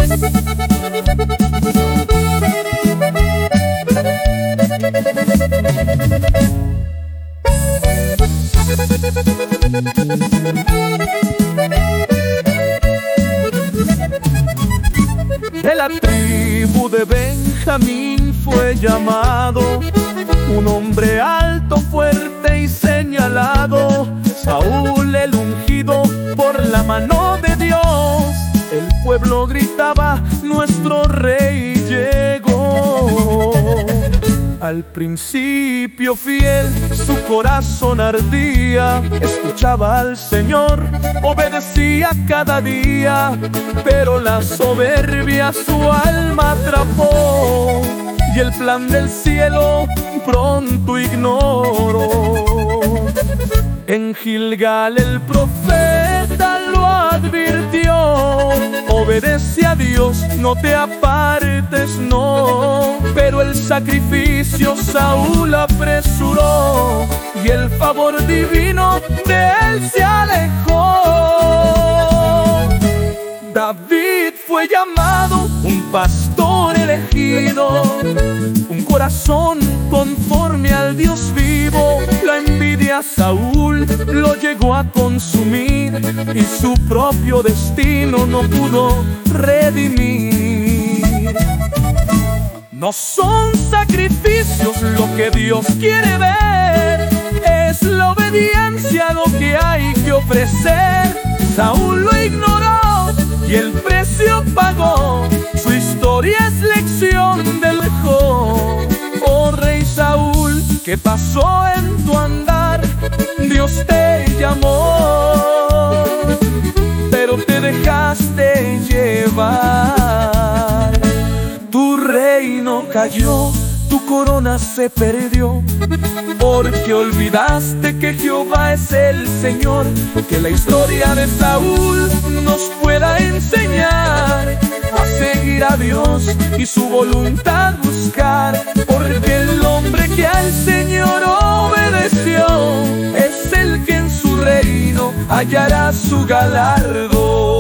De la tribu de Benjamín fue llamado un hombre alto, fuerte y señalado, Saúl el ungido por la mano de Dios. El pueblo gritaba: nuestro rey llegó. Al principio fiel, su corazón ardía, escuchaba al Señor, obedecía cada día, pero la soberbia su alma atrapó, y el plan del cielo pronto ignoró. En Gilgal el profeta lo advirtió: obedece a Dios, no te apartes, no. Pero el sacrificio Saúl apresuró, y el favor divino de él se alejó. David fue llamado un pastor elegido, un corazón conforme al Dios vivo. La envidia a Saúl lo llegó a consumir, y su propio destino no pudo redimir. No son sacrificios lo que Dios quiere ver, es la obediencia lo que hay que ofrecer. Saúl lo ignoró y el precio pagó, su historia es lección del mejor. Oh rey Saúl, ¿qué pasó en tu andar? Dios te llamó, pero te dejaste llevar. Tu reino cayó, tu corona se perdió, porque olvidaste que Jehová es el Señor. Que la historia de Saúl nos pueda enseñar a seguir a Dios y su voluntad buscar, porque el hombre que al Señor obedeció es el que en su reino hallará su galardón.